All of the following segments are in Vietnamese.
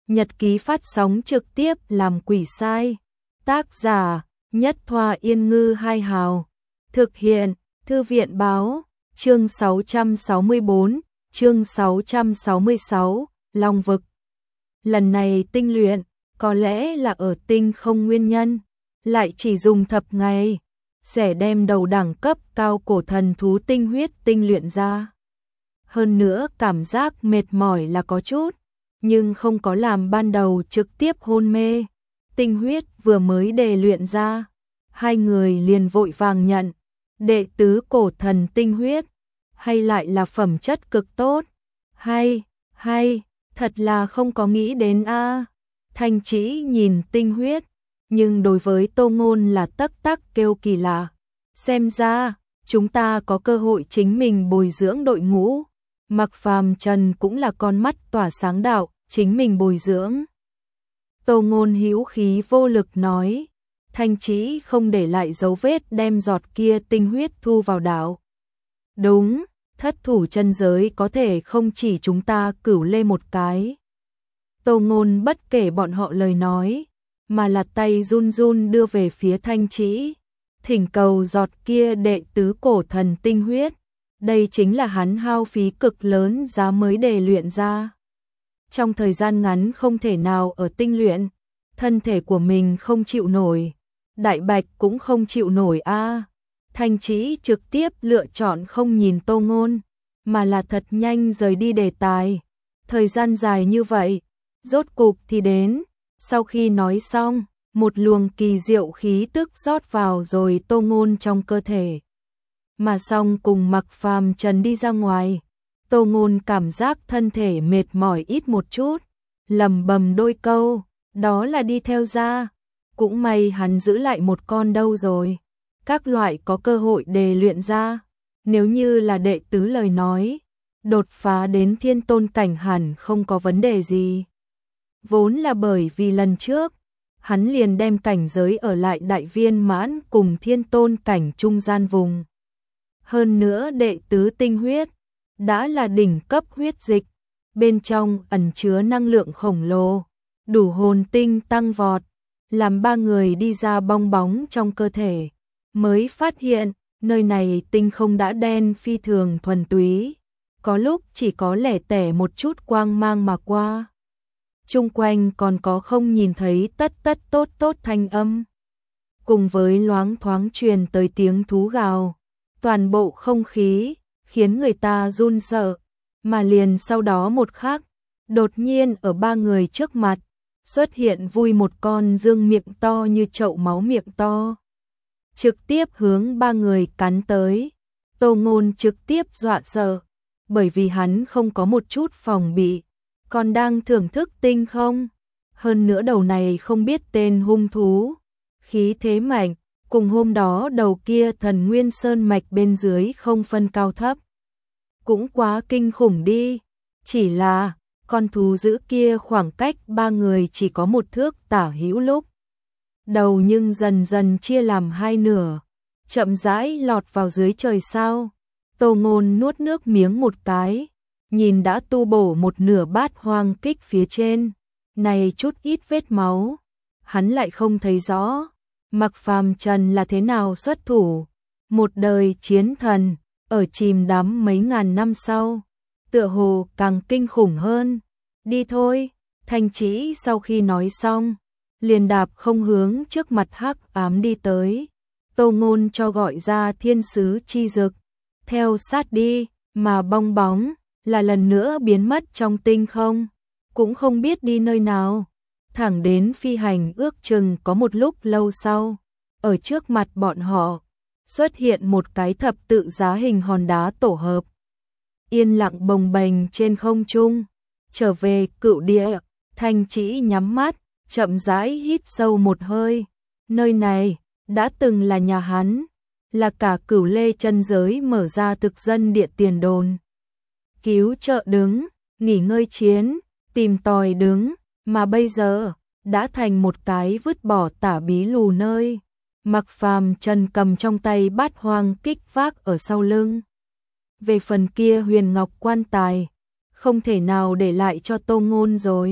nhật ký phát sóng trực tiếp làm quỷ sai. Tác giả Nhất Thoa Yên Ngư Hai Hào. Thực hiện Thư viện Báo. Chương 664, chương 666, Long Vực. Lần này tinh luyện, có lẽ là ở tinh không nguyên nhân, lại chỉ dùng thập ngày, sẽ đem đầu đẳng cấp cao cổ thần thú tinh huyết tinh luyện ra. Hơn nữa cảm giác mệt mỏi là có chút, nhưng không có làm ban đầu trực tiếp hôn mê. Tinh huyết vừa mới đề luyện ra, hai người liền vội vàng nhận. Đệ tứ cổ thần tinh huyết, hay lại là phẩm chất cực tốt. Hay, thật là không có nghĩ đến a. Thanh Chỉ nhìn tinh huyết, nhưng đối với Tô Ngôn là tắc tắc kêu kỳ lạ. Xem ra, chúng ta có cơ hội chính mình bồi dưỡng đội ngũ. Mặc Phàm Trần cũng là con mắt tỏa sáng đạo, chính mình bồi dưỡng. Tô Ngôn hữu khí vô lực nói. Thanh Chỉ không để lại dấu vết đem giọt kia tinh huyết thu vào đạo. Đúng, thất thủ chân giới có thể không chỉ chúng ta cửu lê một cái. Tô Ngôn bất kể bọn họ lời nói, mà là tay run run đưa về phía Thanh Chỉ, thỉnh cầu giọt kia đệ tứ cổ thần tinh huyết. Đây chính là hắn hao phí cực lớn giá mới đề luyện ra. Trong thời gian ngắn không thể nào ở tinh luyện, thân thể của mình không chịu nổi. Đại Bạch cũng không chịu nổi a. Thanh Chỉ trực tiếp lựa chọn không nhìn Tô Ngôn, mà là thật nhanh rời đi đề tài. Thời gian dài như vậy, rốt cục thì đến. Sau khi nói xong, một luồng kỳ diệu khí tức rót vào rồi Tô Ngôn trong cơ thể. Mà xong cùng Mặc Phàm Trần đi ra ngoài, Tô Ngôn cảm giác thân thể mệt mỏi ít một chút, lẩm bẩm đôi câu, đó là đi theo ra. Cũng may hắn giữ lại một con đâu rồi. Các loại có cơ hội đề luyện ra. Nếu như là đệ tứ lời nói, đột phá đến thiên tôn cảnh hẳn không có vấn đề gì. Vốn là bởi vì lần trước, hắn liền đem cảnh giới ở lại đại viên mãn cùng thiên tôn cảnh trung gian vùng. Hơn nữa đệ tứ tinh huyết, đã là đỉnh cấp huyết dịch. Bên trong ẩn chứa năng lượng khổng lồ, đủ hồn tinh tăng vọt. Làm ba người đi ra bong bóng trong cơ thể, mới phát hiện, nơi này tinh không đã đen phi thường thuần túy, có lúc chỉ có lẻ tẻ một chút quang mang mà qua. Chung quanh còn có không nhìn thấy tất tốt thanh âm, cùng với loáng thoáng truyền tới tiếng thú gào, toàn bộ không khí, khiến người ta run sợ, mà liền sau đó một khắc, đột nhiên ở ba người trước mặt, xuất hiện vui một con dương miệng to như chậu máu miệng to. Trực tiếp hướng ba người cắn tới. Tô Ngôn trực tiếp dọa sợ, bởi vì hắn không có một chút phòng bị, còn đang thưởng thức tinh không. Hơn nữa đầu này không biết tên hung thú, khí thế mạnh, cùng hôm đó đầu kia thần nguyên sơn mạch bên dưới không phân cao thấp. Cũng quá kinh khủng đi, chỉ là con thú dữ kia khoảng cách ba người chỉ có một thước tả hữu lúc. Đầu nhưng dần dần chia làm hai nửa, chậm rãi lọt vào dưới trời sao. Tô Ngôn nuốt nước miếng một cái, nhìn đã tu bổ một nửa bát hoang kích phía trên, này chút ít vết máu, hắn lại không thấy rõ. Mặc Phàm Trần là thế nào xuất thủ, một đời chiến thần, ở chìm đắm mấy ngàn năm sau. Tựa hồ càng kinh khủng hơn. Đi thôi, Thanh Chỉ sau khi nói xong, liền đạp không hướng trước mặt hắc ám đi tới. Tô Ngôn cho gọi ra thiên sứ chi dực, theo sát đi, mà bong bóng, là lần nữa biến mất trong tinh không, cũng không biết đi nơi nào. Thẳng đến phi hành ước chừng có một lúc lâu sau, ở trước mặt bọn họ, xuất hiện một cái thập tự giá hình hòn đá tổ hợp. Yên lặng bồng bềnh trên không trung, trở về cựu địa. Thanh Chỉ nhắm mắt, chậm rãi hít sâu một hơi. Nơi này đã từng là nhà hắn, là cả cửu lê chân giới mở ra thực dân địa tiền đồn, cứu trợ đứng, nghỉ ngơi chiến, tìm tòi đứng, mà bây giờ đã thành một cái vứt bỏ tả bí lù nơi. Mặc Phàm Trần cầm trong tay bát hoang kích vác ở sau lưng. Về phần kia huyền ngọc quan tài, không thể nào để lại cho Tô Ngôn rồi.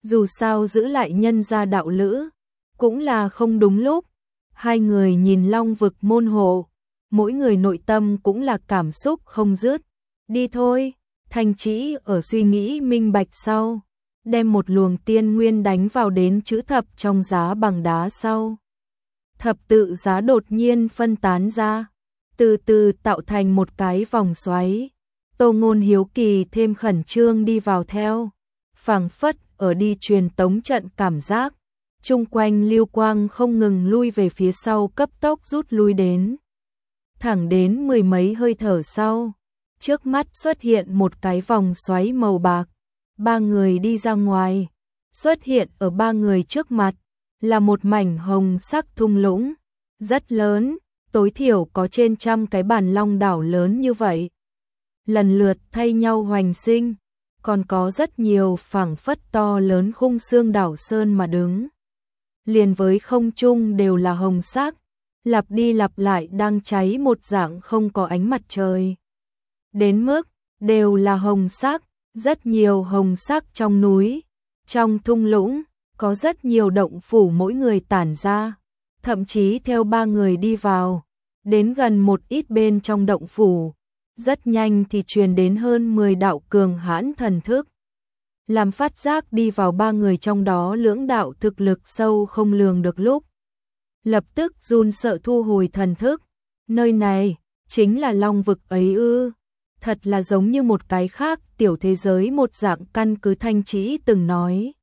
Dù sao giữ lại nhân gia đạo lữ, cũng là không đúng lúc. Hai người nhìn Long vực môn hộ, mỗi người nội tâm cũng là cảm xúc không dứt. Đi thôi, Thanh Trĩ ở suy nghĩ minh bạch sau, đem một luồng tiên nguyên đánh vào đến chữ thập trong giá bằng đá sau. Thập tự giá đột nhiên phân tán ra, từ từ tạo thành một cái vòng xoáy. Tô Ngôn hiếu kỳ thêm khẩn trương đi vào theo, phảng phất ở đi truyền tống trận cảm giác. Chung quanh lưu quang không ngừng lui về phía sau, cấp tốc rút lui đến. Thẳng đến mười mấy hơi thở sau, trước mắt xuất hiện một cái vòng xoáy màu bạc. Ba người đi ra ngoài, xuất hiện ở ba người trước mặt, là một mảnh hồng sắc thung lũng, rất lớn, tối thiểu có trên 100 cái bàn long đảo lớn như vậy. Lần lượt thay nhau hoành sinh, còn có rất nhiều phảng phất to lớn khung xương đảo sơn mà đứng. Liền với không trung đều là hồng sắc, lặp đi lặp lại đang cháy một dạng không có ánh mặt trời. Đến mức, đều là hồng sắc, rất nhiều hồng sắc trong núi, trong thung lũng, có rất nhiều động phủ mỗi người tản ra, thậm chí theo ba người đi vào, đến gần một ít bên trong động phủ, rất nhanh thì truyền đến hơn 10 đạo cường hãn thần thức. Làm phát giác đi vào ba người trong đó lưỡng đạo thực lực sâu không lường được lúc. Lập tức run sợ thu hồi thần thức, nơi này, chính là Long vực ấy ư, thật là giống như một cái khác tiểu thế giới một dạng. Căn cứ Thanh Trĩ từng nói.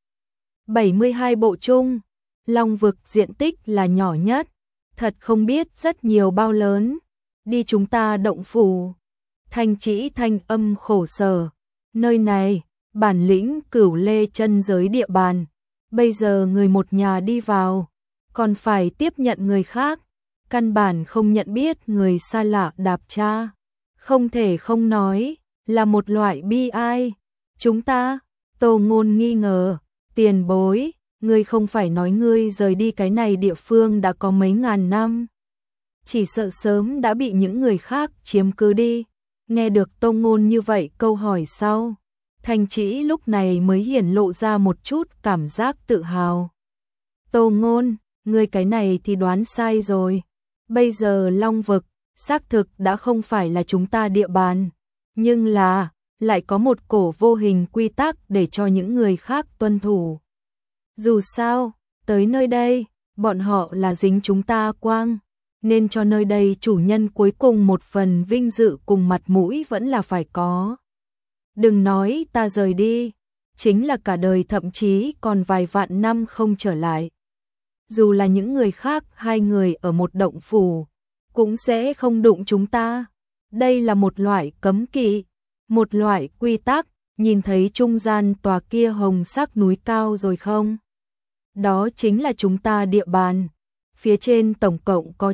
72 bộ chung, Long vực diện tích là nhỏ nhất, thật không biết rất nhiều bao lớn, đi chúng ta động phủ. Thanh Trĩ thanh âm khổ sở, nơi này, bản lĩnh Cửu Lê chân giới địa bàn, bây giờ người một nhà đi vào, còn phải tiếp nhận người khác, căn bản không nhận biết người xa lạ đạp cha, không thể không nói, là một loại bi ai. Chúng ta, Tô Ngôn nghi ngờ, tiền bối, ngươi không phải nói ngươi rời đi cái này địa phương đã có mấy ngàn năm, chỉ sợ sớm đã bị những người khác chiếm cứ đi. Nghe được Tô Ngôn như vậy câu hỏi sau, Thanh Trĩ lúc này mới hiển lộ ra một chút cảm giác tự hào. Tô Ngôn, ngươi cái này thì đoán sai rồi. Bây giờ Long vực, xác thực đã không phải là chúng ta địa bàn, nhưng là, lại có một cổ vô hình quy tắc để cho những người khác tuân thủ. Dù sao, tới nơi đây, bọn họ là dính chúng ta quang, nên cho nơi đây chủ nhân cuối cùng một phần vinh dự cùng mặt mũi vẫn là phải có. Đừng nói ta rời đi, chính là cả đời thậm chí còn vài vạn năm không trở lại. Dù là những người khác, hai người ở một động phủ, cũng sẽ không đụng chúng ta. Đây là một loại cấm kỵ, một loại quy tắc. Nhìn thấy trung gian tòa kia hồng sắc núi cao rồi không? Đó chính là chúng ta địa bàn. Phía trên tổng cộng có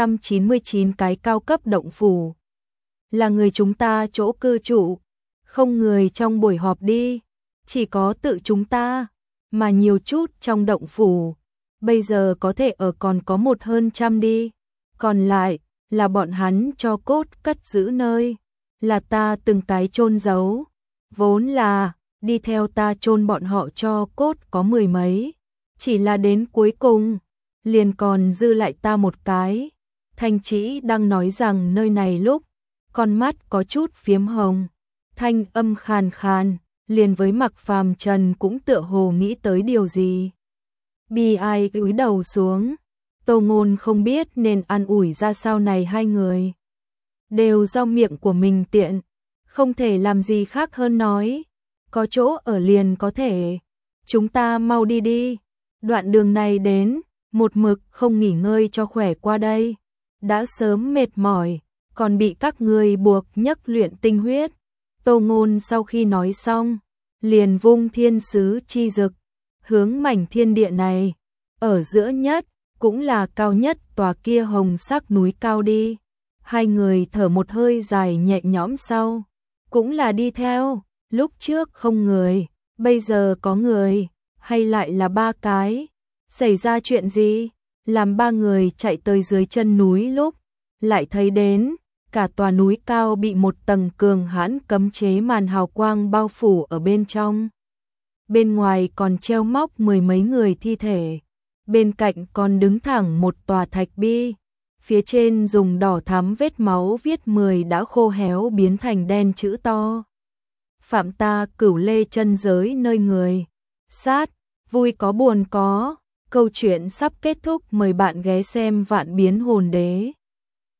999 cái cao cấp động phủ. Là người chúng ta chỗ cư trụ. Không người trong buổi họp đi, chỉ có tự chúng ta, mà nhiều chút trong động phủ. Bây giờ có thể ở còn có một hơn 100 đi. Còn lại, là bọn hắn cho cốt cất giữ nơi. Là ta từng cái chôn giấu. Vốn là, đi theo ta chôn bọn họ cho cốt có 10 mấy. Chỉ là đến cuối cùng, liền còn dư lại ta một cái. Thanh Trĩ đang nói rằng nơi này lúc, con mắt có chút phiếm hồng. Thanh âm khàn khàn, liền với Mặc Phàm Trần cũng tựa hồ nghĩ tới điều gì. Bi ai cúi đầu xuống, Tô Ngôn không biết nên an ủi ra sao này hai người. Đều do miệng của mình tiện, không thể làm gì khác hơn nói. Có chỗ ở liền có thể, chúng ta mau đi đi. Đoạn đường này đến, một mực không nghỉ ngơi cho khỏe qua đây. Đã sớm mệt mỏi, còn bị các người buộc nhấc luyện tinh huyết. Tô Ngôn sau khi nói xong, liền vung thiên sứ chi dực, hướng mảnh thiên địa này, ở giữa nhất, cũng là cao nhất tòa kia hồng sắc núi cao đi. Hai người thở một hơi dài nhẹ nhõm sau, cũng là đi theo, lúc trước không người, bây giờ có người, hay lại là ba cái. Xảy ra chuyện gì? Làm ba người chạy tới dưới chân núi lúc, lại thấy đến, cả tòa núi cao bị một tầng cường hãn cấm chế màn hào quang bao phủ ở bên trong. bên ngoài còn treo móc mười mấy người thi thể. Bên cạnh còn đứng thẳng một tòa thạch bi, phía trên dùng đỏ thắm vết máu viết 10 đã khô héo biến thành đen chữ to. Phạm ta Cửu Lê chân giới nơi người sát, vui có buồn có. Câu chuyện sắp kết thúc, mời bạn ghé xem Vạn Biến Hồn Đế.